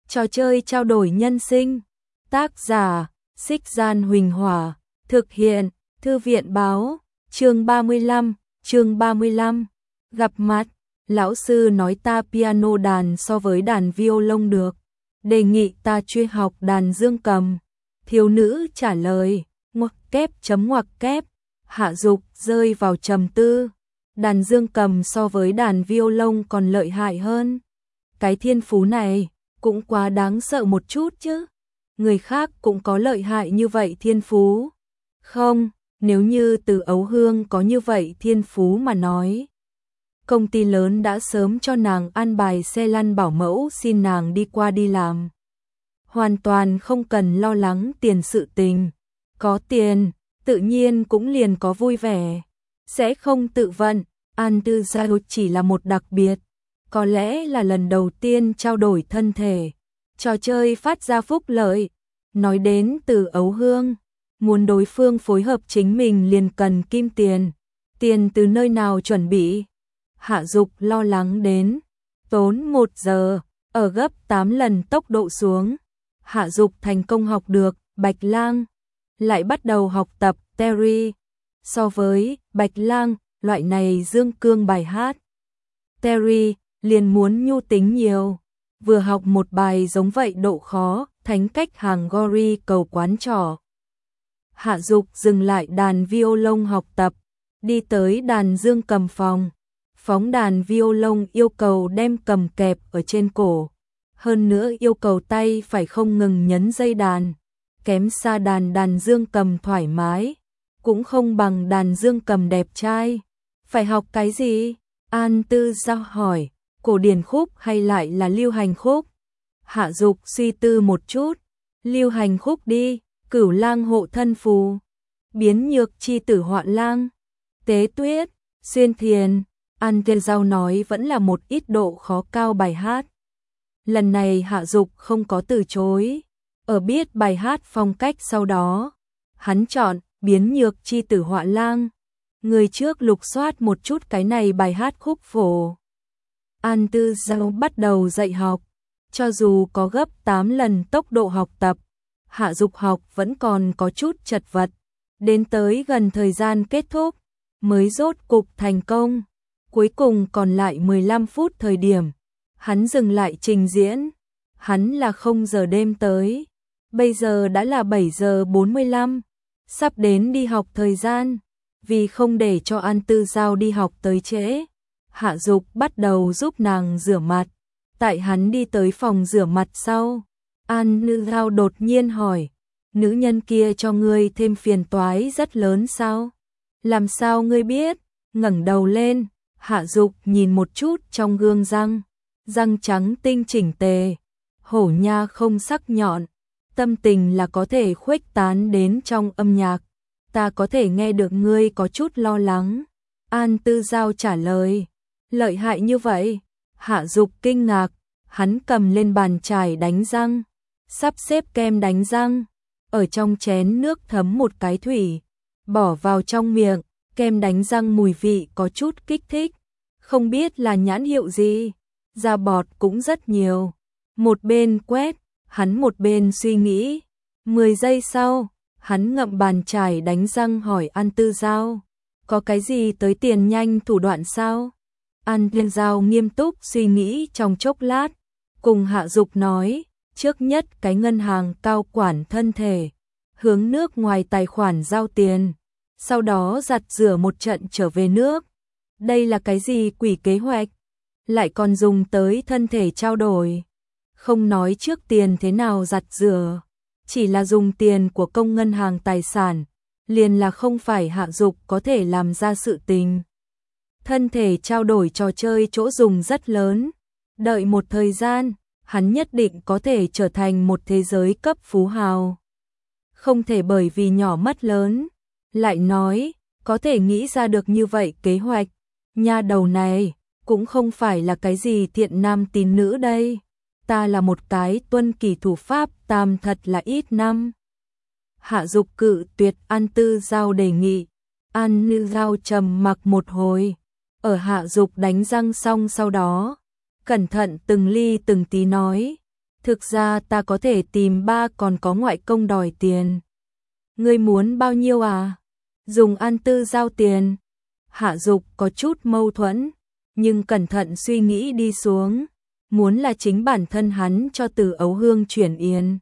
Trò chơi trao đổi nhân sinh. Tác giả, Xích Gian Huỳnh Hỏa. Thực hiện, Thư viện Báo. Chương 35. Gặp mặt. Lão sư nói ta piano đàn so với đàn violon được. Đề nghị ta chuyên học đàn dương cầm. Thiếu nữ trả lời, ngoặc kép. Hạ Dục rơi vào trầm tư. Đàn dương cầm so với đàn violon còn lợi hại hơn. Cái thiên phú này cũng quá đáng sợ một chút chứ. Người khác cũng có lợi hại như vậy thiên phú. Không, nếu như Từ Ấu Hương có như vậy thiên phú mà nói. Công ty lớn đã sớm cho nàng an bài xe lăn bảo mẫu xin nàng đi qua đi làm. Hoàn toàn không cần lo lắng tiền sự tình. Có tiền, tự nhiên cũng liền có vui vẻ. Sẽ không tự vận, An Tư Giao chỉ là một đặc biệt. Có lẽ là lần đầu tiên trao đổi thân thể. Trò chơi phát ra phúc lợi. Nói đến Từ Ấu Hương, muốn đối phương phối hợp chính mình liền cần kim tiền. Tiền từ nơi nào chuẩn bị? Hạ Dục lo lắng đến. Tốn 1 giờ, ở gấp 8 lần tốc độ xuống. Hạ Dục thành công học được Bạch Lang. Lại bắt đầu học tập Terry. So với Bạch Lang, loại này dương cương bài hát. Terry liền muốn nhu tính nhiều. Vừa học một bài giống vậy độ khó, thánh cách hàng Gori cầu quán trỏ. Hạ Dục dừng lại đàn violon học tập, đi tới đàn dương cầm phòng. Phóng đàn violon yêu cầu đem cầm kẹp ở trên cổ. Hơn nữa yêu cầu tay phải không ngừng nhấn dây đàn. Kém xa đàn dương cầm thoải mái. Cũng không bằng đàn dương cầm đẹp trai. Phải học cái gì? An Tư Giao hỏi, cổ điển khúc hay lại là lưu hành khúc? Hạ Dục suy tư một chút. Lưu hành khúc đi, Cửu Lang hộ thân phù. Biến nhược chi tử họa lang. Tế tuyết, xuyên thiền. An Tư Giao nói vẫn là một ít độ khó cao bài hát. Lần này Hạ Dục không có từ chối. Ở biết bài hát phong cách sau đó, hắn chọn biến nhược chi tử họa lang. Người trước lục soát một chút cái này bài hát khúc phổ. An Tư Giao bắt đầu dạy học. Cho dù có gấp 8 lần tốc độ học tập, Hạ Dục học vẫn còn có chút chật vật. Đến tới gần thời gian kết thúc, mới rốt cục thành công. Cuối cùng còn lại 15 phút thời điểm, hắn dừng lại trình diễn. Hắn là 0 giờ đêm tới. Bây giờ đã là 7 giờ 45, sắp đến đi học thời gian. Vì không để cho An Tư Giao đi học tới trễ, Hạ Dục bắt đầu giúp nàng rửa mặt. Tại hắn đi tới phòng rửa mặt sau, An Tư Giao đột nhiên hỏi, nữ nhân kia cho ngươi thêm phiền toái rất lớn sao? Làm sao ngươi biết? Ngẩng đầu lên, Hạ Dục nhìn một chút trong gương răng trắng tinh chỉnh tề, hổ nha không sắc nhọn, tâm tình là có thể khuếch tán đến trong âm nhạc. Ta có thể nghe được ngươi có chút lo lắng. An Tư Giao trả lời. Lợi hại như vậy? Hạ Dục kinh ngạc. Hắn cầm lên bàn chải đánh răng, sắp xếp kem đánh răng. Ở trong chén nước thấm một cái thủy, bỏ vào trong miệng. Kem đánh răng mùi vị có chút kích thích. Không biết là nhãn hiệu gì. Ra bọt cũng rất nhiều. Một bên quét, hắn một bên suy nghĩ. 10 giây sau, hắn ngậm bàn chải đánh răng hỏi An Tư Giao, có cái gì tới tiền nhanh thủ đoạn sao? An Tư Giao nghiêm túc suy nghĩ trong chốc lát, cùng Hạ Dục nói, trước nhất cái ngân hàng cao quản thân thể, hướng nước ngoài tài khoản giao tiền, sau đó giặt rửa một trận trở về nước. Đây là cái gì quỷ kế hoạch? Lại còn dùng tới thân thể trao đổi. Không nói trước tiền thế nào giặt rửa. Chỉ là dùng tiền của công ngân hàng tài sản, liền là không phải Hạ Dục có thể làm ra sự tình. Thân thể trao đổi trò chơi chỗ dùng rất lớn. Đợi một thời gian, hắn nhất định có thể trở thành một thế giới cấp phú hào. Không thể bởi vì nhỏ mất lớn. Lại nói, có thể nghĩ ra được như vậy kế hoạch. Nha đầu này, cũng không phải là cái gì thiện nam tín nữ đây. Ta là một cái tuân kỷ thủ pháp tam thật là ít năm. Hạ Dục cự tuyệt An Tư Giao đề nghị. An Tư Giao trầm mặc một hồi. Ở Hạ Dục đánh răng xong sau đó, cẩn thận từng ly từng tí nói, Thực ra ta có thể tìm ba, còn có ngoại công đòi tiền. Ngươi muốn bao nhiêu à? Dùng An Tư giao tiền. Hạ Dục có chút mâu thuẫn, nhưng cẩn thận suy nghĩ đi xuống, muốn là chính bản thân hắn cho Từ Ấu Hương chuyển yến,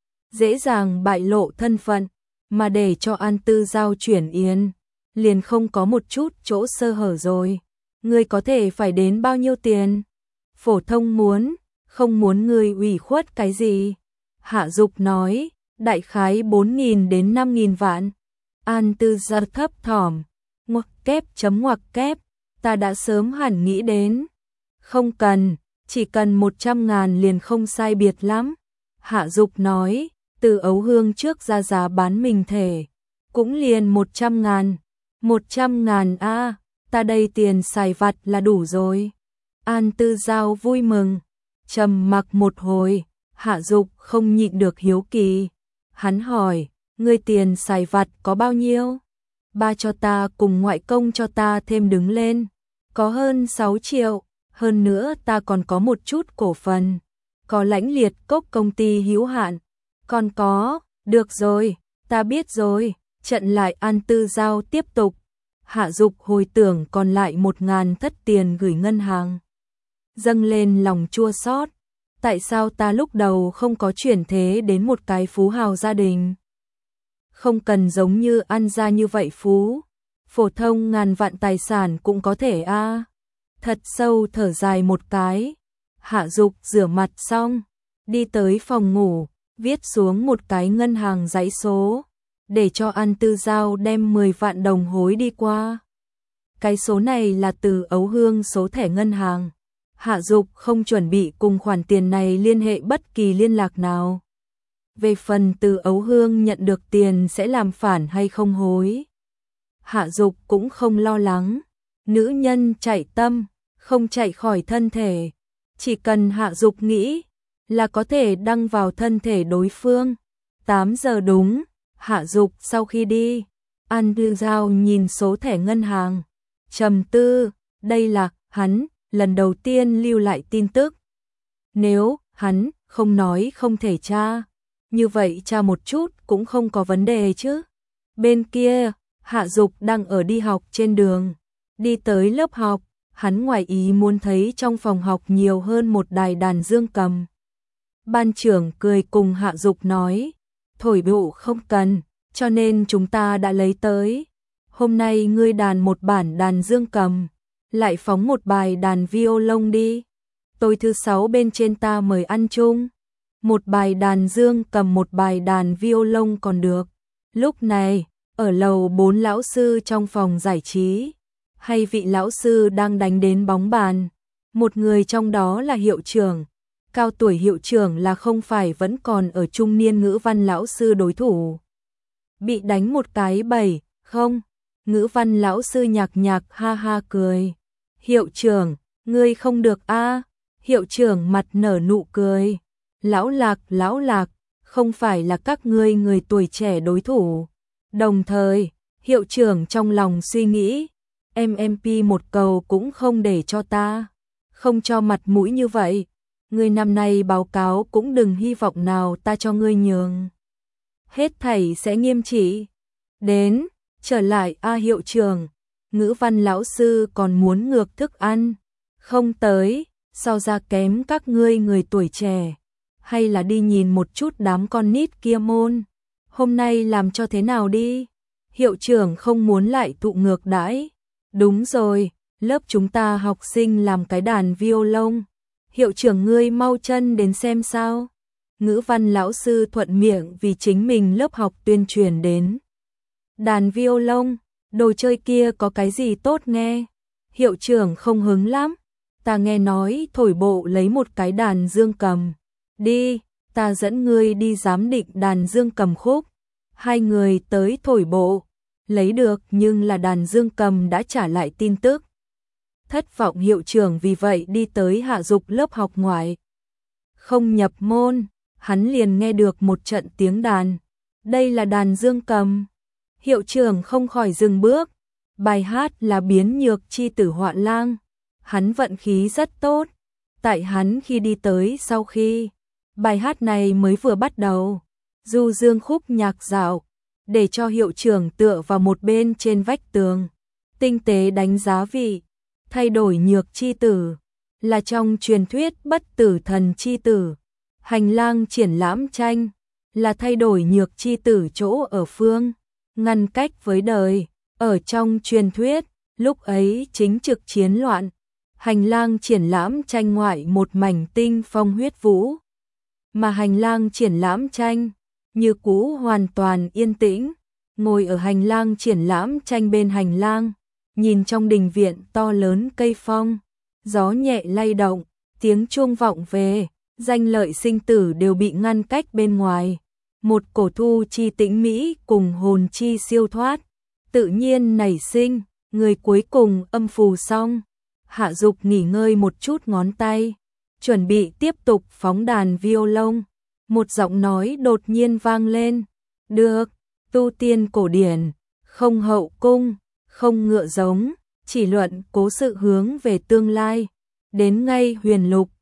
dễ dàng bại lộ thân phận, mà để cho An Tư giao chuyển yến, liền không có một chút chỗ sơ hở rồi. Ngươi có thể phải đến bao nhiêu tiền? Phổ thông muốn, không muốn ngươi ủy khuất cái gì? Hạ Dục nói, đại khái 4.000 đến 5.000 vạn. An Tư giao thấp thỏm, ngoặc kép, ta đã sớm hẳn nghĩ đến. Không cần, chỉ cần 100.000 liền không sai biệt lắm. Hạ Dục nói, Từ Ấu Hương trước ra giá bán mình thể, cũng liền 100.000. 100.000 a, ta đây tiền xài vặt là đủ rồi. An Tư giao vui mừng, trầm mặc một hồi, Hạ Dục không nhịn được hiếu kỳ. Hắn hỏi, ngươi tiền xài vặt có bao nhiêu? Ba cho ta cùng ngoại công cho ta thêm đứng lên, có hơn 6 triệu, hơn nữa ta còn có một chút cổ phần, có Lãnh Liệt Cốc công ty hữu hạn, còn có, được rồi, ta biết rồi, trận lại. An Tư giao tiếp tục. Hạ Dục hồi tưởng còn lại 1.000 thất tiền gửi ngân hàng, dâng lên lòng chua xót. Tại sao ta lúc đầu không có chuyển thế đến một cái phú hào gia đình? Không cần giống như An gia như vậy phú, phổ thông ngàn vạn tài sản cũng có thể a. Thật sâu thở dài một cái, Hạ Dục rửa mặt xong, đi tới phòng ngủ, viết xuống một cái ngân hàng dãy số, để cho An Tư giao đem 10 vạn đồng hối đi qua. Cái số này là Từ Ấu Hương số thẻ ngân hàng. Hạ Dục không chuẩn bị cùng khoản tiền này liên hệ bất kỳ liên lạc nào. Về phần Từ Ấu Hương nhận được tiền sẽ làm phản hay không hối, Hạ Dục cũng không lo lắng. Nữ nhân chạy tâm, không chạy khỏi thân thể. Chỉ cần Hạ Dục nghĩ là có thể đăng vào thân thể đối phương. 8 giờ đúng, Hạ Dục sau khi đi, An Tư giao nhìn số thẻ ngân hàng, trầm tư, đây là hắn lần đầu tiên lưu lại tin tức. Nếu hắn không nói không thể tra, như vậy tra một chút cũng không có vấn đề chứ. Bên kia, Hạ Dục đang ở đi học trên đường, đi tới lớp học, hắn ngoài ý muốn thấy trong phòng học nhiều hơn một đài đàn dương cầm. Ban trưởng cười cùng Hạ Dục nói, thổi bụ không cần, cho nên chúng ta đã lấy tới. Hôm nay ngươi đàn một bản đàn dương cầm, lại phóng một bài đàn violon đi. Tối thứ 6 bên trên ta mời ăn chung. Một bài đàn dương cầm, một bài đàn violon còn được. Lúc này, ở lầu 4 lão sư trong phòng giải trí, hay vị lão sư đang đánh đến bóng bàn. Một người trong đó là hiệu trưởng. Cao tuổi hiệu trưởng là không phải vẫn còn ở trung niên ngữ văn lão sư đối thủ. Bị đánh một cái bẩy, không? Ngữ văn lão sư nhạc ha ha cười. Hiệu trưởng, ngươi không được a. Hiệu trưởng mặt nở nụ cười. Lão Lạc, không phải là các ngươi người tuổi trẻ đối thủ. Đồng thời, hiệu trưởng trong lòng suy nghĩ, MMP một cầu cũng không để cho ta, không cho mặt mũi như vậy. Ngươi năm nay báo cáo cũng đừng hy vọng nào ta cho ngươi nhường. Hết thảy sẽ nghiêm trị. Đến, trở lại a hiệu trưởng, ngữ văn lão sư còn muốn ngược thức ăn. Không tới, so ra kém các ngươi người tuổi trẻ. Hay là đi nhìn một chút đám con nít kia môn. Hôm nay làm cho thế nào đi? Hiệu trưởng không muốn lại thụ ngược đãi. Đúng rồi, lớp chúng ta học sinh làm cái đàn violon. Hiệu trưởng ngươi mau chân đến xem sao. Ngữ văn lão sư thuận miệng vì chính mình lớp học tuyên truyền đến. Đàn violon, đồ chơi kia có cái gì tốt nghe? Hiệu trưởng không hứng lắm. Ta nghe nói thổi bộ lấy một cái đàn dương cầm. Đi, ta dẫn ngươi đi giám định đàn dương cầm khúc. Hai người tới thổi bộ, lấy được nhưng là đàn dương cầm đã trả lại tin tức. Thất vọng hiệu trưởng vì vậy đi tới Hạ Dục lớp học ngoại. Không nhập môn, hắn liền nghe được một trận tiếng đàn. Đây là đàn dương cầm. Hiệu trưởng không khỏi dừng bước. Bài hát là Biến Nhược Chi Tử Họa Lang. Hắn vận khí rất tốt. Tại hắn khi đi tới sau khi Bài hát này mới vừa bắt đầu, du dương khúc nhạc dạo, để cho hiệu trưởng tựa vào một bên trên vách tường, tinh tế đánh giá vị, thay đổi nhược chi tử, là trong truyền thuyết bất tử thần chi tử. Hành lang triển lãm tranh, là thay đổi nhược chi tử chỗ ở phương, ngăn cách với đời, ở trong truyền thuyết, lúc ấy chính trực chiến loạn. Hành lang triển lãm tranh ngoại một mảnh tinh phong huyết vũ, mà hành lang triển lãm tranh, như cũ hoàn toàn yên tĩnh, ngồi ở hành lang triển lãm tranh bên hành lang, nhìn trong đình viện to lớn cây phong, gió nhẹ lay động, tiếng chuông vọng về, danh lợi sinh tử đều bị ngăn cách bên ngoài. Một cổ thu chi tĩnh mỹ cùng hồn chi siêu thoát, tự nhiên nảy sinh, người cuối cùng âm phù xong. Hạ Dục nghỉ ngơi một chút ngón tay, chuẩn bị tiếp tục phóng đàn violon. Một giọng nói đột nhiên vang lên, được, tu tiên cổ điển, không hậu cung, không ngựa giống, chỉ luận cố sự hướng về tương lai, đến ngay huyền lục,